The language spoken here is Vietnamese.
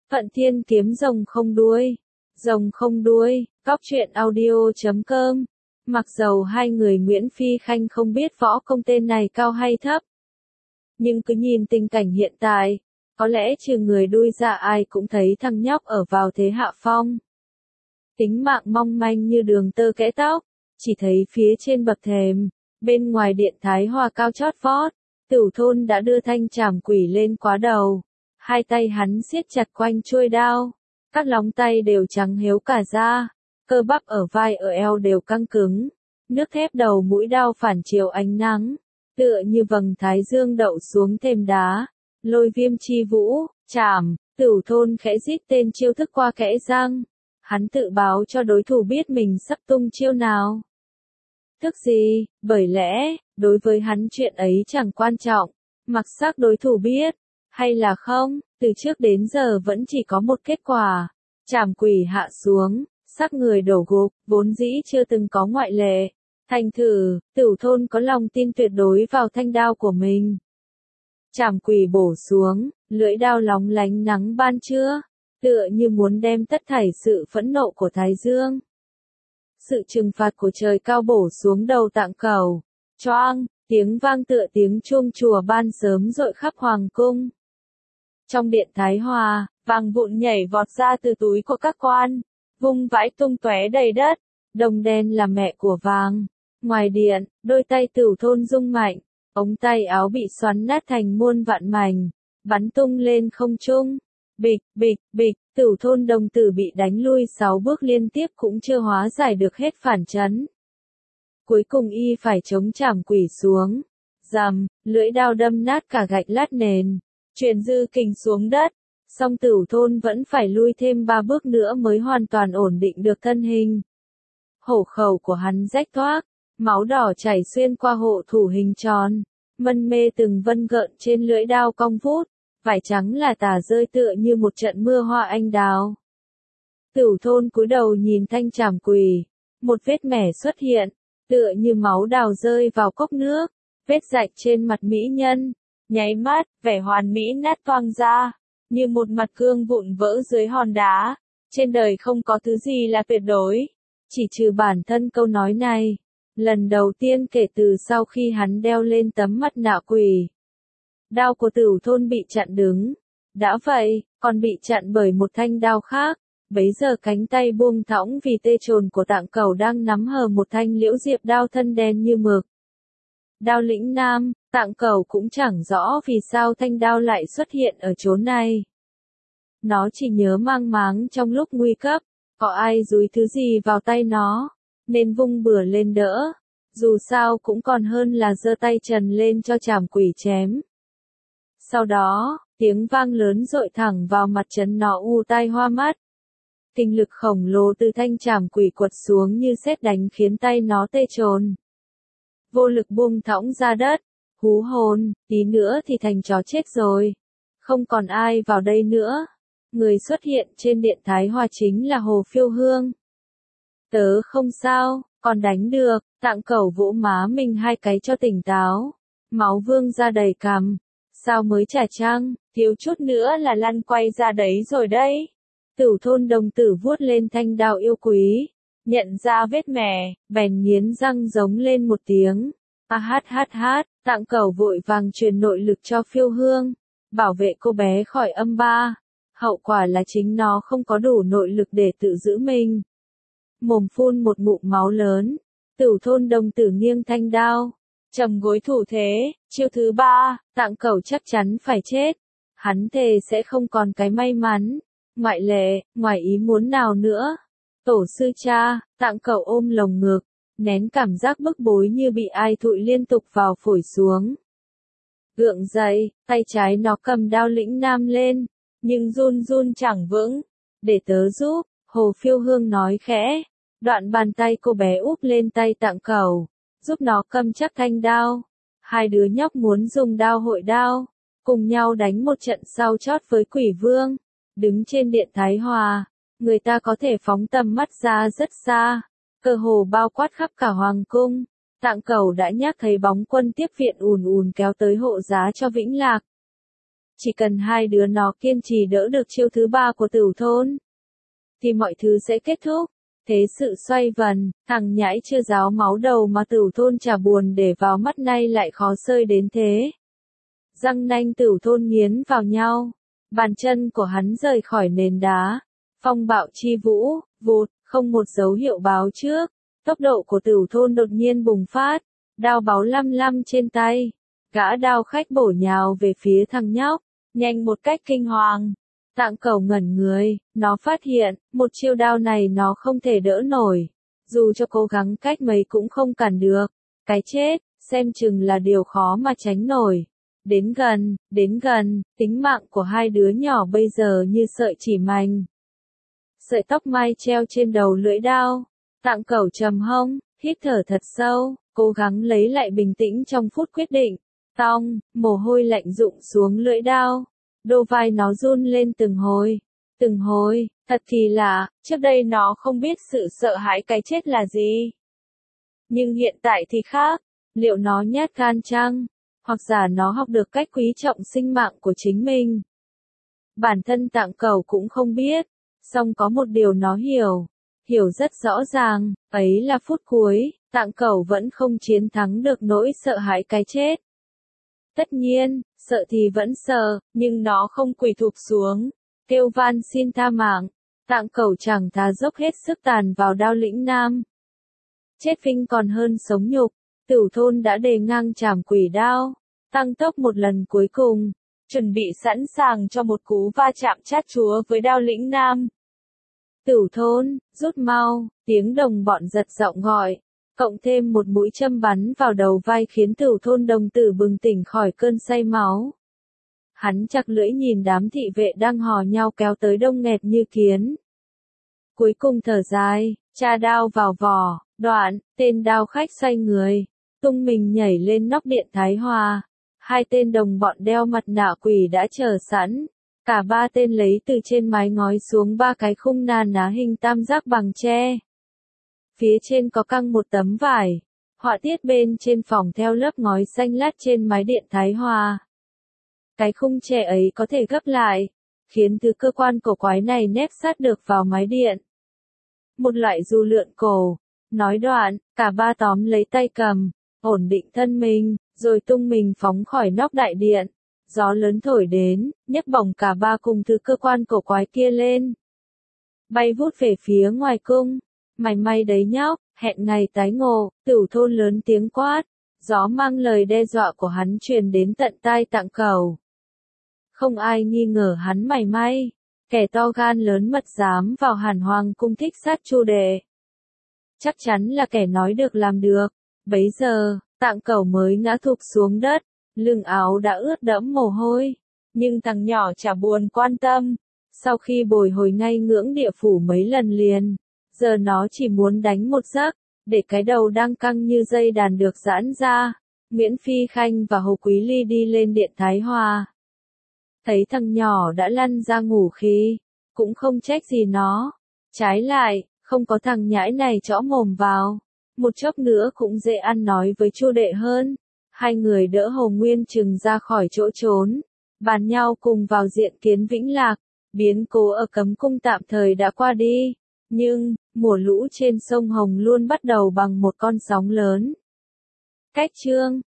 Phận Thiên kiếm rồng không đuôi. Rồng không đuôi, cóc truyện audio.com. Mặc dầu hai người Nguyễn Phi Khanh không biết võ công tên này cao hay thấp. Nhưng cứ nhìn tình cảnh hiện tại, có lẽ trừ người đuôi ra ai cũng thấy thằng nhóc ở vào thế hạ phong. Tính mạng mong manh như đường tơ kẽ tóc, chỉ thấy phía trên bậc thềm, bên ngoài điện Thái Hòa cao chót vót, Tửu Thôn đã đưa thanh trảm quỷ lên quá đầu. Hai tay hắn siết chặt quanh chuôi đao, các lóng tay đều trắng héo cả da, cơ bắp ở vai ở eo đều căng cứng, nước thép đầu mũi đao phản chiếu ánh nắng, tựa như vầng thái dương đậu xuống thềm đá. Lôi Viêm chi vũ, chảm, Tửu Thôn khẽ rít tên chiêu thức qua kẽ răng, hắn tự báo cho đối thủ biết mình sắp tung chiêu nào. Thức gì, bởi lẽ, đối với hắn chuyện ấy chẳng quan trọng, mặc sắc đối thủ biết, hay là không, từ trước đến giờ vẫn chỉ có một kết quả, trảm quỷ hạ xuống, sắc người đổ gục, vốn dĩ chưa từng có ngoại lệ. Thành thử, Tửu Thôn có lòng tin tuyệt đối vào thanh đao của mình. Trảm quỷ bổ xuống, lưỡi đao lóng lánh nắng ban trưa, tựa như muốn đem tất thảy sự phẫn nộ của Thái Dương. Sự trừng phạt của trời cao bổ xuống đầu Tạng Cẩu. Choang, tiếng vang tựa tiếng chuông chùa ban sớm rội khắp hoàng cung. Trong điện Thái Hòa, vàng vụn nhảy vọt ra từ túi của các quan, vung vãi tung tóe đầy đất. Đồng đen là mẹ của vàng. Ngoài điện, đôi tay Tửu Thôn rung mạnh, ống tay áo bị xoắn nát thành muôn vạn mảnh, bắn tung lên không trung. Bịch, bịch, bịch, Tửu Thôn đồng tử bị đánh lui 6 bước liên tiếp cũng chưa hóa giải được hết phản chấn. Cuối cùng y phải chống trảm quỷ xuống. Rầm, lưỡi đao đâm nát cả gạch lát nền, truyền dư kình xuống đất, song Tửu Thôn vẫn phải lui thêm 3 bước nữa mới hoàn toàn ổn định được thân hình. Hổ khẩu của hắn rách toác, máu đỏ chảy xuyên qua hộ thủ hình tròn, mân mê từng vân gợn trên lưỡi đao cong vút, vải trắng là tả rơi tựa như một trận mưa hoa anh đào. Tửu Thôn cúi đầu nhìn thanh trảm quỷ, một vết mẻ xuất hiện, tựa như máu đào rơi vào cốc nước, vết rạch trên mặt mỹ nhân, nháy mắt, vẻ hoàn mỹ nát toang ra, như một mặt gương vụn vỡ dưới hòn đá. Trên đời không có thứ gì là tuyệt đối, chỉ trừ bản thân câu nói này. Lần đầu tiên kể từ sau khi hắn đeo lên tấm mặt nạ quỷ, đao của Tửu Thôn bị chặn đứng. Đã vậy, còn bị chặn bởi một thanh đao khác. Bấy giờ cánh tay buông thõng vì tê chồn của Tạng Cẩu đang nắm hờ một thanh liễu diệp đao thân đen như mực. Đao lĩnh nam, Tạng Cẩu cũng chẳng rõ vì sao thanh đao lại xuất hiện ở chỗ này. Nó chỉ nhớ mang máng trong lúc nguy cấp, có ai dúi thứ gì vào tay nó, nên vung bừa lên đỡ. Dù sao cũng còn hơn là giơ tay trần lên cho trảm quỷ chém. Sau đó, tiếng vang lớn dội thẳng vào mặt trấn nó u tai hoa mắt. Kinh lực khổng lồ từ thanh trảm quỷ quật xuống như sét đánh khiến tay nó tê chồn. Vô lực buông thõng ra đất, hú hồn, tí nữa thì thành chó chết rồi. Không còn ai vào đây nữa. Người xuất hiện trên điện Thái Hòa chính là Hồ Phiêu Hương. Tớ không sao, còn đánh được. Tạng Cẩu vỗ má mình 2 cái cho tỉnh táo. Máu vương ra đầy cằm. Sao mới trả trăng, thiếu chút nữa là lăn quay ra đấy rồi đấy. Tửu Thôn đồng tử vuốt lên thanh đao yêu quý, nhận ra vết mẻ, bèn nghiến răng giống lên một tiếng. Hát, Tạng Cẩu vội vàng truyền nội lực cho Phiêu Hương, bảo vệ cô bé khỏi âm ba. Hậu quả là chính nó không có đủ nội lực để tự giữ mình. Mồm phun một ngụm máu lớn, Tửu Thôn đồng tử nghiêng thanh đao, trầm gối thủ thế, chiêu thứ 3, Tạng Cẩu chắc chắn phải chết. Hắn thề sẽ không còn cái may mắn, ngoại lệ, ngoài ý muốn nào nữa. Tổ sư cha, Tạng Cẩu ôm lồng ngực, nén cảm giác bức bối như bị ai thụi liên tục vào phổi xuống. Gượng dậy, tay trái nó cầm đao lĩnh nam lên, nhưng run run chẳng vững. Để tớ giúp, Hồ Phiêu Hương nói khẽ. Đoạn bàn tay cô bé úp lên tay Tạng Cẩu, giúp nó cầm chắc thanh đao. Hai đứa nhóc muốn dùng đao hội đao, cùng nhau đánh một trận sau chót với Quỷ Vương. Đứng trên điện Thái Hòa, người ta có thể phóng tầm mắt ra rất xa, cơ hồ bao quát khắp cả hoàng cung. Tạng Cẩu đã nhắc thấy bóng quân tiếp viện ùn ùn kéo tới hộ giá cho Vĩnh Lạc. chỉ cần hai đứa nó kiên trì đỡ được chiêu thứ ba của Tửu Thôn, thì mọi thứ sẽ kết thúc. Thế sự xoay vần, thằng nhãi chưa ráo máu đầu mà Tửu Thôn chả buồn để vào mắt nay lại khó xơi đến thế. Răng nanh Tửu Thôn nghiến vào nhau, bàn chân của hắn rời khỏi nền đá. Phong bạo chi vũ, vụt, không một dấu hiệu báo trước. Tốc độ của Tửu Thôn đột nhiên bùng phát, đao báu lăm lăm trên tay. Gã đao khách bổ nhào về phía thằng nhóc, nhanh một cách kinh hoàng. Tạng Cẩu ngẩn người, nó phát hiện, một chiêu đao này nó không thể đỡ nổi. Dù cho cố gắng cách mấy cũng không cản được. Cái chết, xem chừng là điều khó mà tránh nổi. Đến gần, tính mạng của hai đứa nhỏ bây giờ như sợi chỉ mành. Sợi tóc mai treo trên đầu lưỡi đao. Tạng Cẩu trầm hông, hít thở thật sâu, cố gắng lấy lại bình tĩnh trong phút quyết định. Tong, mồ hôi lạnh rụng xuống lưỡi đao. Đôi vai nó run lên từng hồi, thật kỳ lạ, trước đây nó không biết sự sợ hãi cái chết là gì. Nhưng hiện tại thì khác, liệu nó nhát gan chăng, hoặc giả nó học được cách quý trọng sinh mạng của chính mình. Bản thân Tạng Cẩu cũng không biết, song có một điều nó hiểu rất rõ ràng, ấy là phút cuối, Tạng Cẩu vẫn không chiến thắng được nỗi sợ hãi cái chết. Tất nhiên, sợ thì vẫn sợ, nhưng nó không quỳ thụp xuống, kêu van xin tha mạng. Tạng Cẩu chẳng thà dốc hết sức tàn vào đao lĩnh nam. Chết phinh còn hơn sống nhục, Tửu Thôn đã đề ngang chảm quỷ đao, tăng tốc một lần cuối cùng, chuẩn bị sẵn sàng cho một cú va chạm chát chúa với đao lĩnh nam. Tửu Thôn, rút mau, tiếng đồng bọn giật giọng gọi. Cộng thêm một mũi châm bắn vào đầu vai khiến Tửu Thôn đồng tử bừng tỉnh khỏi cơn say máu. Hắn chặt lưỡi nhìn đám thị vệ đang hò nhau kéo tới đông nghẹt như kiến. Cuối cùng thở dài, tra đao vào vỏ, đoạn, tên đao khách xoay người, tung mình nhảy lên nóc điện Thái Hòa. Hai tên đồng bọn đeo mặt nạ quỷ đã chờ sẵn. Cả ba tên lấy từ trên mái ngói xuống ba cái khung na ná hình tam giác bằng tre. Phía trên có căng một tấm vải, họa tiết bên trên phòng theo lớp ngói xanh lát trên mái điện Thái Hòa. Cái khung tre ấy có thể gấp lại, khiến thứ cơ quan cổ quái này nép sát được vào mái điện. Một loại dù lượn cổ. Nói đoạn, cả ba tóm lấy tay cầm, ổn định thân mình, rồi tung mình phóng khỏi nóc đại điện. Gió lớn thổi đến, nhấc bổng cả ba cùng thứ cơ quan cổ quái kia lên. Bay vút về phía ngoài cung. Mày may đấy nhóc, hẹn ngày tái ngộ. Tửu Thôn lớn tiếng quát. Gió mang lời đe dọa của hắn truyền đến tận tai Tạng Cẩu. Không ai nghi ngờ hắn mày may. Kẻ to gan lớn mật dám vào Hàn Hoàng cung thích sát Chu đệ. Chắc chắn là kẻ nói được làm được. Bấy giờ, Tạng Cẩu mới ngã thụp xuống đất, lưng áo đã ướt đẫm mồ hôi. Nhưng thằng nhỏ chả buồn quan tâm. Sau khi bồi hồi ngay ngưỡng địa phủ mấy lần liền, giờ nó chỉ muốn đánh một giấc, để cái đầu đang căng như dây đàn được giãn ra. Nguyễn Phi Khanh và Hồ Quý Ly đi lên điện Thái Hòa. Thấy thằng nhỏ đã lăn ra ngủ khi, cũng không trách gì nó. Trái lại, không có thằng nhãi này chõ mồm vào, một chốc nữa cũng dễ ăn nói với Chu đệ hơn. Hai người đỡ Hồ Nguyên Trừng ra khỏi chỗ trốn, bàn nhau cùng vào diện kiến Vĩnh Lạc. Biến cố ở Cấm Cung tạm thời đã qua đi, nhưng mùa lũ trên sông Hồng luôn bắt đầu bằng một con sóng lớn. Cách chương